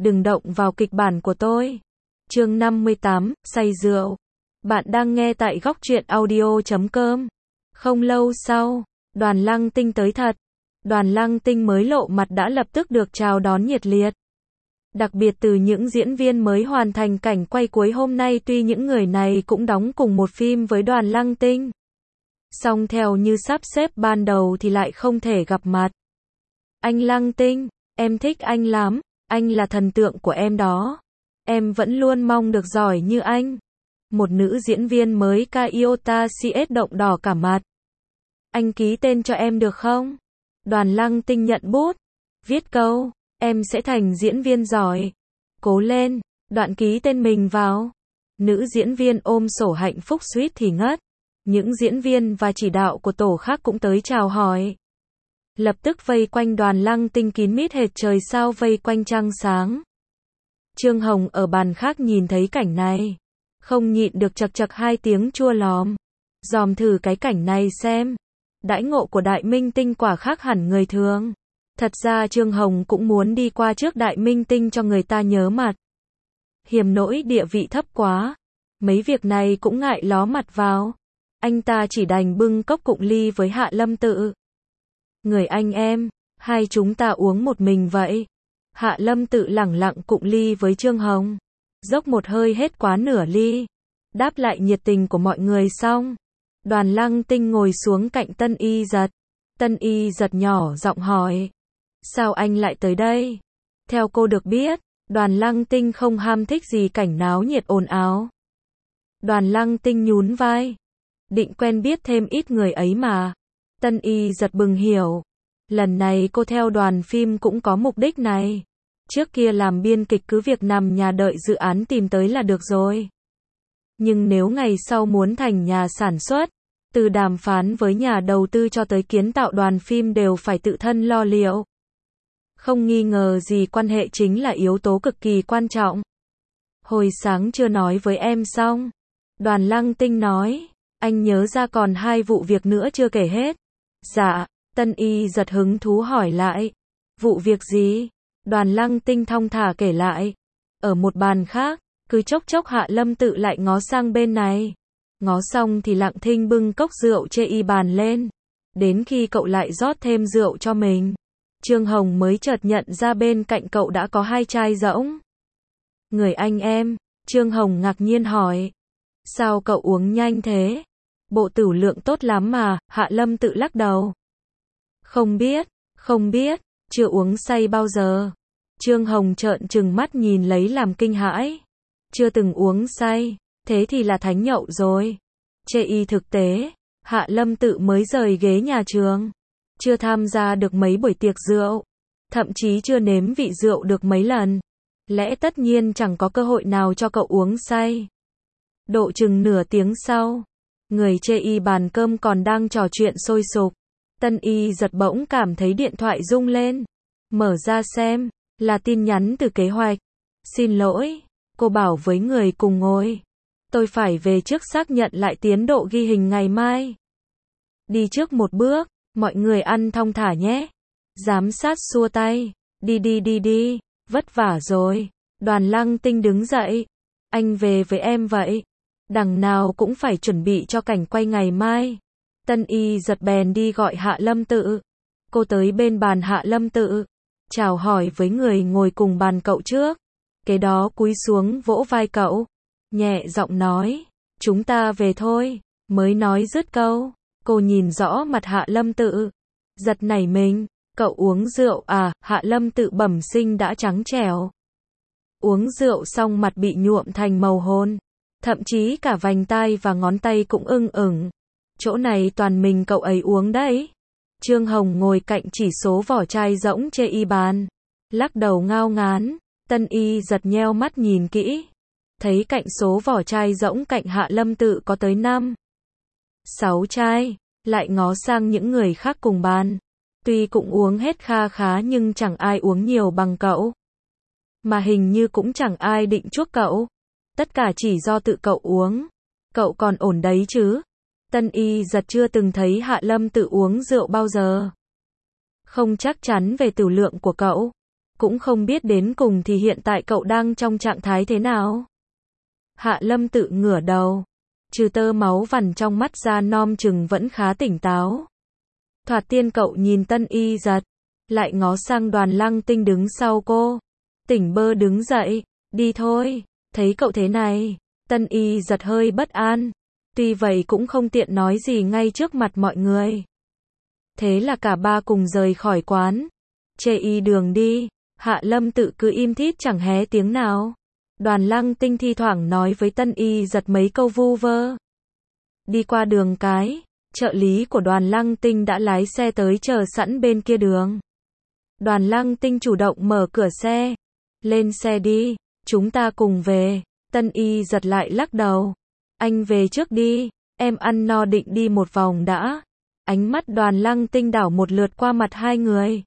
đừng động vào kịch bản của tôi. Chương 58, say rượu. Bạn đang nghe tại góc truyện audio.com. Không lâu sau, Đoàn Lăng Tinh tới thật. Đoàn Lăng Tinh mới lộ mặt đã lập tức được chào đón nhiệt liệt. Đặc biệt từ những diễn viên mới hoàn thành cảnh quay cuối hôm nay, tuy những người này cũng đóng cùng một phim với Đoàn Lăng Tinh, song theo như sắp xếp ban đầu thì lại không thể gặp mặt. Anh Lăng Tinh, em thích anh lắm, anh là thần tượng của em đó. Em vẫn luôn mong được giỏi như anh. Một nữ diễn viên mới Kyota CS động đỏ cả mặt. Anh ký tên cho em được không? Đoàn Lăng Tinh nhận bút, viết câu, em sẽ thành diễn viên giỏi. Cố lên, đoạn ký tên mình vào. Nữ diễn viên ôm sổ hạnh phúc suýt thì ngất. Những diễn viên và chỉ đạo của tổ khác cũng tới chào hỏi. Lập tức vây quanh Đoàn Lăng Tinh kín mít hệt trời sao vây quanh trăng sáng. Trương Hồng ở bàn khác nhìn thấy cảnh này, không nhịn được chật chật hai tiếng chua lòm. Dòm thử cái cảnh này xem. Đãi ngộ của Đại Minh Tinh quả khác hẳn người thường. Thật ra Trương Hồng cũng muốn đi qua trước Đại Minh Tinh cho người ta nhớ mặt. Hiềm nỗi địa vị thấp quá. Mấy việc này cũng ngại ló mặt vào. Anh ta chỉ đành bưng cốc cụng ly với Hạ Lâm Tự. Người anh em, hai chúng ta uống một mình vậy. Hạ Lâm Tự lẳng lặng cụng ly với Trương Hồng. Dốc một hơi hết quá nửa ly. Đáp lại nhiệt tình của mọi người xong, Đoàn Lăng Tinh ngồi xuống cạnh Tân Y Giật. Tân Y Giật nhỏ giọng hỏi. Sao anh lại tới đây? Theo cô được biết, Đoàn Lăng Tinh không ham thích gì cảnh náo nhiệt ồn ào. Đoàn Lăng Tinh nhún vai. Định quen biết thêm ít người ấy mà. Tân Y Giật bừng hiểu. Lần này cô theo đoàn phim cũng có mục đích này. Trước kia làm biên kịch cứ việc nằm nhà đợi dự án tìm tới là được rồi. Nhưng nếu ngày sau muốn thành nhà sản xuất, từ đàm phán với nhà đầu tư cho tới kiến tạo đoàn phim đều phải tự thân lo liệu. Không nghi ngờ gì quan hệ chính là yếu tố cực kỳ quan trọng. Hồi sáng chưa nói với em xong. Đoàn Lăng Tinh nói, anh nhớ ra còn 2 vụ việc nữa chưa kể hết. Dạ, Tân Y Giật hứng thú hỏi lại. Vụ việc gì? Đoàn Lăng Tinh thong thả kể lại. Ở một bàn khác, cứ chốc chốc Hạ Lâm Tự lại ngó sang bên này. Ngó xong thì lặng thinh bưng cốc rượu chê y bàn lên. Đến khi cậu lại rót thêm rượu cho mình, Trương Hồng mới chợt nhận ra bên cạnh cậu đã có 2 chai rỗng. Người anh em, Trương Hồng ngạc nhiên hỏi. Sao cậu uống nhanh thế? Bộ tửu lượng tốt lắm mà, Hạ Lâm Tự lắc đầu. Không biết, chưa uống say bao giờ. Trương Hồng trợn trừng mắt nhìn lấy làm kinh hãi. Chưa từng uống say, thế thì là thánh nhậu rồi. Chê y thực tế, Hạ Lâm Tự mới rời ghế nhà trường. Chưa tham gia được mấy buổi tiệc rượu. Thậm chí chưa nếm vị rượu được mấy lần. Lẽ tất nhiên chẳng có cơ hội nào cho cậu uống say. Độ chừng nửa tiếng sau, người chê y bàn cơm còn đang trò chuyện sôi sục. Tân Y Giật bỗng cảm thấy điện thoại rung lên. Mở ra xem, là tin nhắn từ kế hoạch. Xin lỗi, cô bảo với người cùng ngồi. Tôi phải về trước xác nhận lại tiến độ ghi hình ngày mai. Đi trước một bước, mọi người ăn thong thả nhé. Giám sát xua tay. Đi, vất vả rồi. Đoàn Lăng Tinh đứng dậy. Anh về với em vậy. Đằng nào cũng phải chuẩn bị cho cảnh quay ngày mai. Tân Y Giật bèn đi gọi Hạ Lâm Tự. Cô tới bên bàn Hạ Lâm Tự, chào hỏi với người ngồi cùng bàn cậu trước. Kế đó cúi xuống vỗ vai cậu, nhẹ giọng nói, chúng ta về thôi. Mới nói dứt câu, cô nhìn rõ mặt Hạ Lâm Tự, giật nảy mình. Cậu uống rượu à? Hạ Lâm Tự bẩm sinh đã trắng trẻo. Uống rượu xong mặt bị nhuộm thành màu hôn. Thậm chí cả vành tai và ngón tay cũng ưng ửng. Chỗ này toàn mình cậu ấy uống đấy. Trương Hồng ngồi cạnh chỉ số vỏ chai rỗng chê y bàn, lắc đầu ngao ngán. Tân Y Giật nheo mắt nhìn kỹ, thấy cạnh số vỏ chai rỗng cạnh Hạ Lâm Tự có tới 5, 6 chai. Lại ngó sang những người khác cùng bàn. Tuy cũng uống hết kha khá nhưng chẳng ai uống nhiều bằng cậu. Mà hình như cũng chẳng ai định chuốc cậu. Tất cả chỉ do tự cậu uống. Cậu còn ổn đấy chứ? Tân Y Giật chưa từng thấy Hạ Lâm Tự uống rượu bao giờ. Không chắc chắn về tửu lượng của cậu. cũng không biết đến cùng thì hiện tại cậu đang trong trạng thái thế nào. Hạ Lâm Tự ngửa đầu. Trừ tơ máu vằn trong mắt ra nom chừng vẫn khá tỉnh táo. Thoạt tiên cậu nhìn Tân Y Giật, lại ngó sang Đoàn Lăng Tinh đứng sau cô. Tỉnh bơ đứng dậy, đi thôi, thấy cậu thế này, Tân Y Giật hơi bất an. Tuy vậy cũng không tiện nói gì ngay trước mặt mọi người. Thế là cả ba cùng rời khỏi quán. Chê y đường đi, Hạ Lâm Tự cứ im thít chẳng hé tiếng nào. Đoàn Lăng Tinh thi thoảng nói với Tân Y Giật mấy câu vu vơ. Đi qua đường cái, trợ lý của Đoàn Lăng Tinh đã lái xe tới chờ sẵn bên kia đường. Đoàn Lăng Tinh chủ động mở cửa xe. Lên xe đi, chúng ta cùng về. Tân Y Giật lại lắc đầu. Anh về trước đi, em ăn no định đi một vòng đã. Ánh mắt Đoàn Lăng Tinh đảo một lượt qua mặt hai người.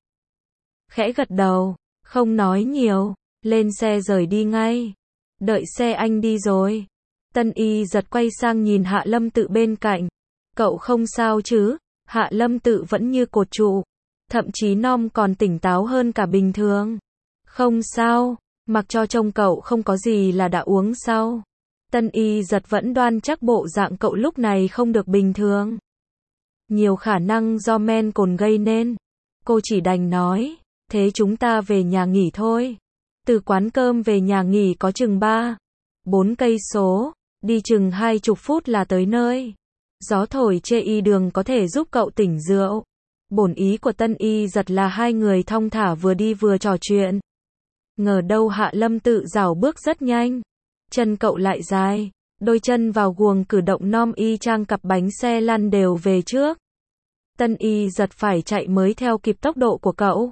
Khẽ gật đầu, không nói nhiều, lên xe rời đi ngay. Đợi xe anh đi rồi. Tân Y Giật quay sang nhìn Hạ Lâm Tự bên cạnh. Cậu không sao chứ? Hạ Lâm Tự vẫn như cột trụ. Thậm chí nom còn tỉnh táo hơn cả bình thường. Không sao, mặc cho trông cậu không có gì là đã uống sau. Tân Y Giật vẫn đoan chắc bộ dạng cậu lúc này không được bình thường. Nhiều khả năng do men cồn gây nên. Cô chỉ đành nói, thế chúng ta về nhà nghỉ thôi. Từ quán cơm về nhà nghỉ có chừng 3-4 cây số, đi chừng 20 phút là tới nơi. Gió thổi chê y đường có thể giúp cậu tỉnh rượu. Bổn ý của Tân Y Giật là hai người thong thả vừa đi vừa trò chuyện. Ngờ đâu Hạ Lâm Tự dảo bước rất nhanh. Chân cậu lại dài, đôi chân vào guồng cử động nom y chang cặp bánh xe lăn đều về trước. Tân Y Giật phải chạy mới theo kịp tốc độ của cậu.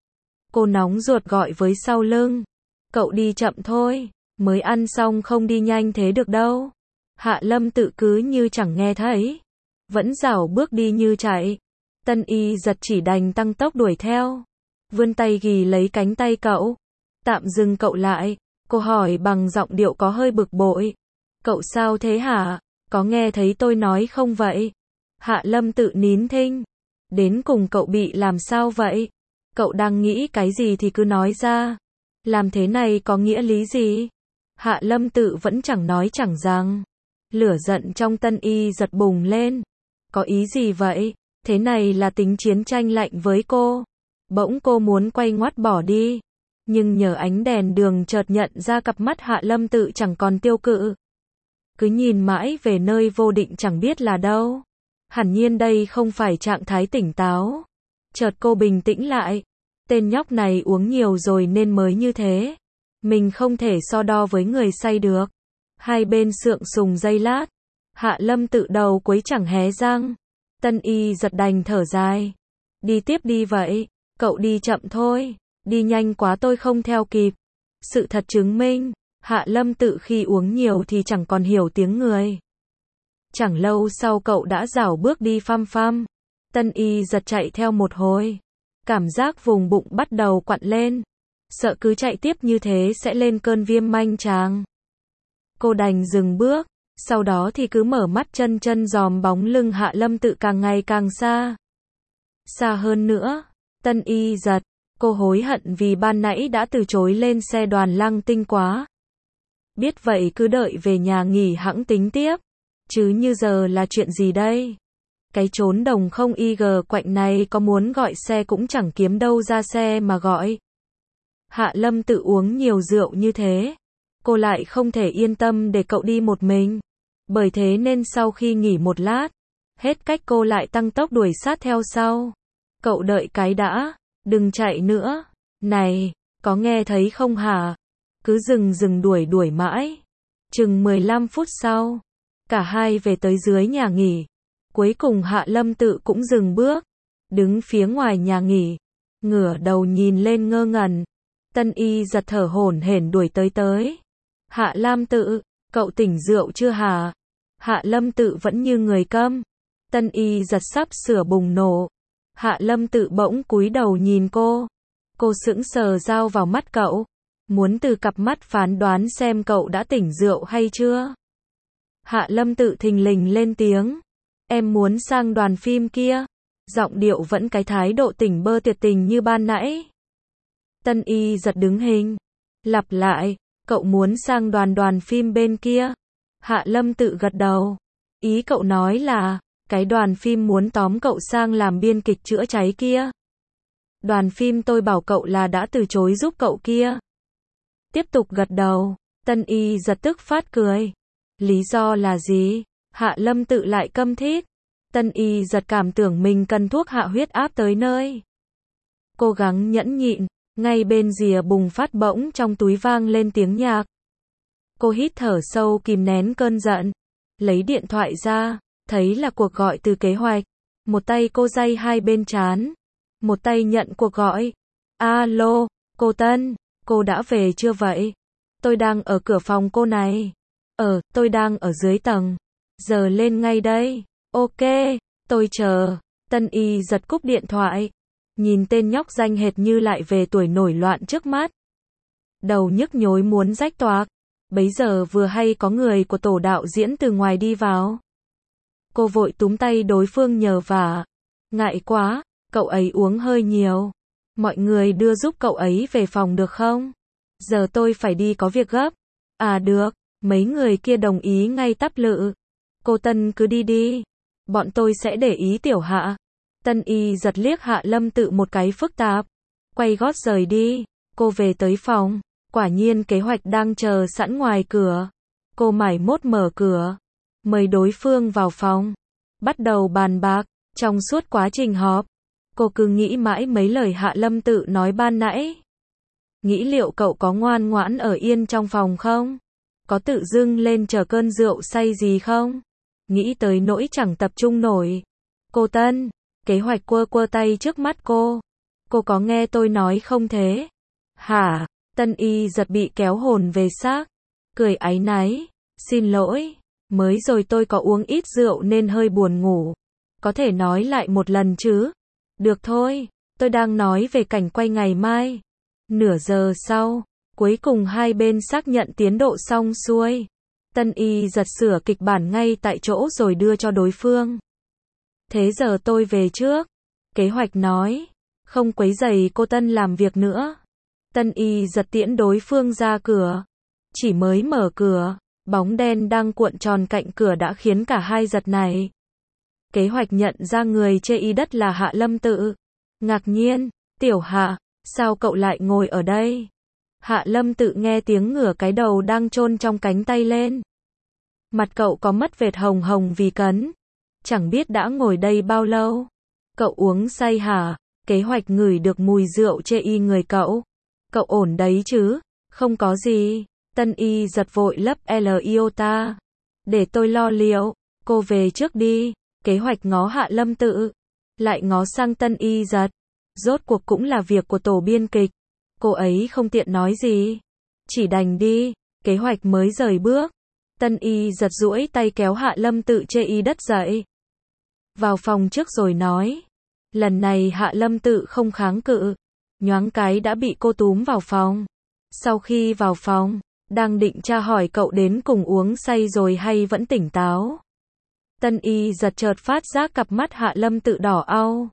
Cô nóng ruột gọi với sau lưng. Cậu đi chậm thôi, mới ăn xong không đi nhanh thế được đâu. Hạ Lâm Tự cứ như chẳng nghe thấy. Vẫn dảo bước đi như chạy. Tân Y Giật chỉ đành tăng tốc đuổi theo. Vươn tay ghì lấy cánh tay cậu. Tạm dừng cậu lại. Cô hỏi bằng giọng điệu có hơi bực bội. Cậu sao thế hả? Có nghe thấy tôi nói không vậy? Hạ Lâm Tự nín thinh. Đến cùng cậu bị làm sao vậy? Cậu đang nghĩ cái gì thì cứ nói ra. Làm thế này có nghĩa lý gì? Hạ Lâm Tự vẫn chẳng nói chẳng rằng. Lửa giận trong Tân Y Giật bùng lên. Có ý gì vậy? Thế này là tính chiến tranh lạnh với cô. Bỗng cô muốn quay ngoắt bỏ đi. Nhưng nhờ ánh đèn đường chợt nhận ra cặp mắt Hạ Lâm Tự chẳng còn tiêu cự. Cứ nhìn mãi về nơi vô định chẳng biết là đâu. Hẳn nhiên đây không phải trạng thái tỉnh táo. Chợt cô bình tĩnh lại. Tên nhóc này uống nhiều rồi nên mới như thế. Mình không thể so đo với người say được. Hai bên sượng sùng giây lát. Hạ Lâm Tự đầu quấy chẳng hé răng. Tân Y Giật đành thở dài. Đi tiếp đi vậy. Cậu đi chậm thôi. Đi nhanh quá tôi không theo kịp. Sự thật chứng minh, Hạ Lâm Tự khi uống nhiều thì chẳng còn hiểu tiếng người. Chẳng lâu sau cậu đã rảo bước đi phăm phăm. Tân Y Giật chạy theo một hồi. Cảm giác vùng bụng bắt đầu quặn lên. Sợ cứ chạy tiếp như thế sẽ lên cơn viêm manh tràng. Cô đành dừng bước. Sau đó thì cứ mở mắt chân chân dòm bóng lưng Hạ Lâm Tự càng ngày càng xa. Xa hơn nữa. Tân Y Giật. Cô hối hận vì ban nãy đã từ chối lên xe Đoàn Lăng Tinh quá. Biết vậy cứ đợi về nhà nghỉ hẵng tính tiếp. Chứ như giờ là chuyện gì đây? Cái chốn đồng không IG quạnh này có muốn gọi xe cũng chẳng kiếm đâu ra xe mà gọi. Hạ Lâm Tự uống nhiều rượu như thế. Cô lại không thể yên tâm để cậu đi một mình. Bởi thế nên sau khi nghỉ một lát, hết cách cô lại tăng tốc đuổi sát theo sau. Cậu đợi cái đã. Đừng chạy nữa. Này, có nghe thấy không hả? Cứ dừng đuổi mãi. Chừng 15 phút sau, cả hai về tới dưới nhà nghỉ. Cuối cùng Hạ Lâm Tự cũng dừng bước. Đứng phía ngoài nhà nghỉ. Ngửa đầu nhìn lên ngơ ngẩn. Tân Y Giật thở hổn hển đuổi tới. Hạ Lâm Tự, cậu tỉnh rượu chưa hả? Hạ Lâm Tự vẫn như người câm. Tân Y Giật sắp sửa bùng nổ. Hạ Lâm Tự bỗng cúi đầu nhìn cô. Cô sững sờ dao vào mắt cậu. Muốn từ cặp mắt phán đoán xem cậu đã tỉnh rượu hay chưa. Hạ Lâm Tự thình lình lên tiếng. Em muốn sang đoàn phim kia. Giọng điệu vẫn cái thái độ tỉnh bơ tuyệt tình như ban nãy. Tân Y giật đứng hình. Lặp lại, cậu muốn sang đoàn phim bên kia. Hạ Lâm Tự gật đầu. Ý cậu nói là, cái đoàn phim muốn tóm cậu sang làm biên kịch chữa cháy kia. Đoàn phim tôi bảo cậu là đã từ chối giúp cậu kia. Tiếp tục gật đầu, Tân Y giật tức phát cười. Lý do là gì? Hạ Lâm Tự lại câm thít. Tân Y giật cảm tưởng mình cần thuốc hạ huyết áp tới nơi. Cố gắng nhẫn nhịn, ngay bên rìa bùng phát bỗng trong túi vang lên tiếng nhạc. Cô hít thở sâu kìm nén cơn giận. Lấy điện thoại ra, thấy là cuộc gọi từ Kế Hoạch. Một tay cô day hai bên trán. Một tay nhận cuộc gọi. Alo, cô Tân, cô đã về chưa vậy? Tôi đang ở cửa phòng cô này. Tôi đang ở dưới tầng. Giờ lên ngay đây. Ok, tôi chờ. Tân Y giật cúp điện thoại. Nhìn tên nhóc danh hệt như lại về tuổi nổi loạn trước mắt. Đầu nhức nhối muốn rách toạc. Bấy giờ vừa hay có người của tổ đạo diễn từ ngoài đi vào. Cô vội túm tay đối phương nhờ vả. Ngại quá, cậu ấy uống hơi nhiều. Mọi người đưa giúp cậu ấy về phòng được không? Giờ tôi phải đi có việc gấp. À được, mấy người kia đồng ý ngay tắp lự. Cô Tân cứ đi đi. Bọn tôi sẽ để ý Tiểu Hạ. Tân Y giật liếc Hạ Lâm Tự một cái phức tạp. Quay gót rời đi. Cô về tới phòng. Quả nhiên Kế Hoạch đang chờ sẵn ngoài cửa. Cô mải mốt mở cửa. Mời đối phương vào phòng. Bắt đầu bàn bạc. Trong suốt quá trình họp, cô cứ nghĩ mãi mấy lời Hạ Lâm Tự nói ban nãy. Nghĩ liệu cậu có ngoan ngoãn ở yên trong phòng không? Có tự dưng lên chở cơn rượu say gì không? Nghĩ tới nỗi chẳng tập trung nổi. Cô Tân, Kế Hoạch quơ tay trước mắt cô. Cô có nghe tôi nói không thế? Hả? Tân Y giật bị kéo hồn về xác. Cười áy náy. Xin lỗi, mới rồi tôi có uống ít rượu nên hơi buồn ngủ. Có thể nói lại một lần chứ? Được thôi, tôi đang nói về cảnh quay ngày mai. Nửa giờ sau, cuối cùng hai bên xác nhận tiến độ xong xuôi. Tân Y giật sửa kịch bản ngay tại chỗ rồi đưa cho đối phương. Thế giờ tôi về trước. Kế Hoạch nói. Không quấy rầy cô Tân làm việc nữa. Tân Y giật tiễn đối phương ra cửa. Chỉ mới mở cửa, bóng đen đang cuộn tròn cạnh cửa đã khiến cả hai giật nảy. Kế Hoạch nhận ra người chê y đất là Hạ Lâm Tự. Ngạc nhiên, Tiểu Hạ, sao cậu lại ngồi ở đây? Hạ Lâm Tự nghe tiếng ngửa cái đầu đang chôn trong cánh tay lên. Mặt cậu có mất vệt hồng hồng vì cấn. Chẳng biết đã ngồi đây bao lâu. Cậu uống say hả? Kế Hoạch ngửi được mùi rượu chê y người cậu. Cậu ổn đấy chứ? Không có gì. Tân Y giật vội lấp iota. Để tôi lo liệu. Cô về trước đi. Kế Hoạch ngó Hạ Lâm Tự. Lại ngó sang Tân Y giật. Rốt cuộc cũng là việc của tổ biên kịch. Cô ấy không tiện nói gì. Chỉ đành đi. Kế Hoạch mới rời bước. Tân Y giật duỗi tay kéo Hạ Lâm Tự chê y đất dậy. Vào phòng trước rồi nói. Lần này Hạ Lâm Tự không kháng cự. Nhoáng cái đã bị cô túm vào phòng. Sau khi vào phòng, đang định tra hỏi cậu đến cùng uống say rồi hay vẫn tỉnh táo. Tân Y giật chợt phát giác cặp mắt Hạ Lâm Tự đỏ au.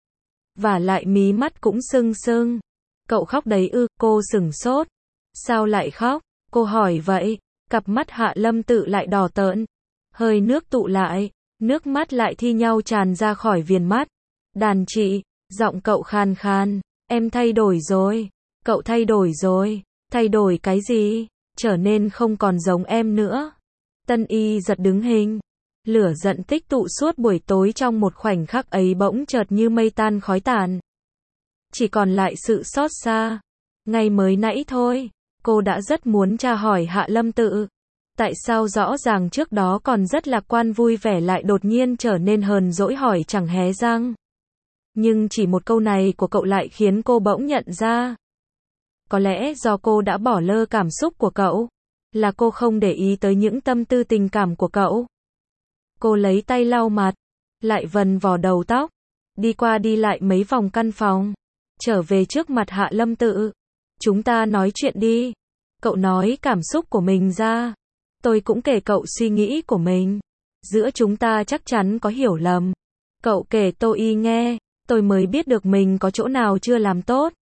Và lại mí mắt cũng sưng sưng. Cậu khóc đấy ư? Cô sửng sốt. Sao lại khóc? Cô hỏi vậy. Cặp mắt Hạ Lâm Tự lại đỏ tợn. Hơi nước tụ lại. Nước mắt lại thi nhau tràn ra khỏi viền mắt. Đàn chị, giọng cậu khan khan. Em thay đổi rồi. Cậu thay đổi rồi. Thay đổi cái gì? Trở nên không còn giống em nữa. Tân Y giật đứng hình. Lửa giận tích tụ suốt buổi tối trong một khoảnh khắc ấy bỗng chợt như mây tan khói tàn. Chỉ còn lại sự xót xa. Ngay mới nãy thôi, cô đã rất muốn tra hỏi Hạ Lâm Tự. Tại sao rõ ràng trước đó còn rất lạc quan vui vẻ lại đột nhiên trở nên hờn dỗi hỏi chẳng hé răng. Nhưng chỉ một câu này của cậu lại khiến cô bỗng nhận ra. Có lẽ do cô đã bỏ lơ cảm xúc của cậu. Là cô không để ý tới những tâm tư tình cảm của cậu. Cô lấy tay lau mặt. Lại vần vò đầu tóc. Đi qua đi lại mấy vòng căn phòng. Trở về trước mặt Hạ Lâm Tự. Chúng ta nói chuyện đi. Cậu nói cảm xúc của mình ra. Tôi cũng kể cậu suy nghĩ của mình. Giữa chúng ta chắc chắn có hiểu lầm. Cậu kể tôi nghe. Tôi mới biết được mình có chỗ nào chưa làm tốt.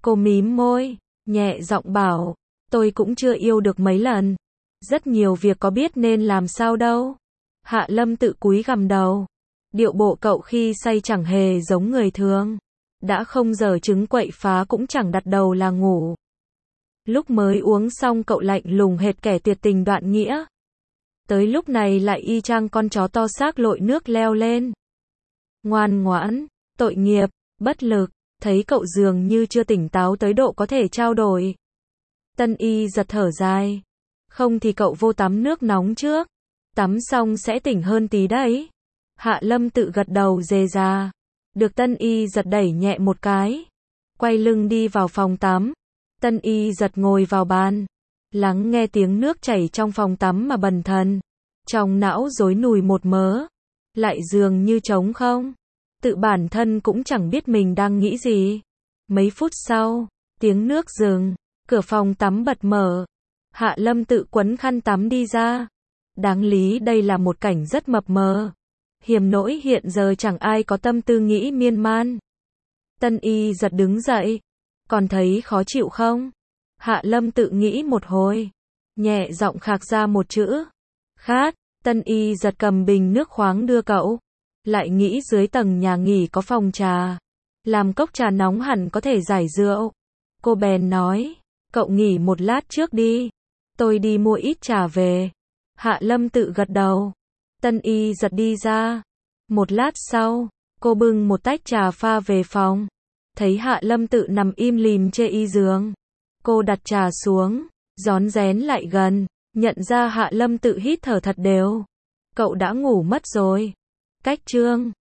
Cô mím môi, nhẹ giọng bảo, tôi cũng chưa yêu được mấy lần. Rất nhiều việc có biết nên làm sao đâu. Hạ Lâm tự cúi gằm đầu. Điệu bộ cậu khi say chẳng hề giống người thường. Đã không giờ trứng quậy phá cũng chẳng đặt đầu là ngủ. Lúc mới uống xong cậu lạnh lùng hệt kẻ tuyệt tình đoạn nghĩa. Tới lúc này lại y chang con chó to xác lội nước leo lên. Ngoan ngoãn, tội nghiệp, bất lực, thấy cậu dường như chưa tỉnh táo tới độ có thể trao đổi. Tân Y giật thở dài. Không thì cậu vô tắm nước nóng trước. Tắm xong sẽ tỉnh hơn tí đấy. Hạ Lâm tự gật đầu dề già. Được Tân Y giật đẩy nhẹ một cái. Quay lưng đi vào phòng tắm. Tân Y giật ngồi vào bàn. Lắng nghe tiếng nước chảy trong phòng tắm mà bần thần. Trong não rối nùi một mớ. Lại dường như trống không. Tự bản thân cũng chẳng biết mình đang nghĩ gì. Mấy phút sau, tiếng nước dừng. Cửa phòng tắm bật mở. Hạ Lâm tự quấn khăn tắm đi ra. Đáng lý đây là một cảnh rất mập mờ. Hiểm nỗi hiện giờ chẳng ai có tâm tư nghĩ miên man. Tân Y giật đứng dậy. Còn thấy khó chịu không? Hạ Lâm tự nghĩ một hồi. Nhẹ giọng khạc ra một chữ. Khát. Tân Y giật cầm bình nước khoáng đưa cậu. Lại nghĩ dưới tầng nhà nghỉ có phòng trà. Làm cốc trà nóng hẳn có thể giải rượu. Cô bèn nói. Cậu nghỉ một lát trước đi. Tôi đi mua ít trà về. Hạ Lâm tự gật đầu. Tân Y giật đi ra. Một lát sau, cô bưng một tách trà pha về phòng. Thấy Hạ Lâm tự nằm im lìm trên y giường. Cô đặt trà xuống, rón rén lại gần, nhận ra Hạ Lâm tự hít thở thật đều. Cậu đã ngủ mất rồi. Cách chương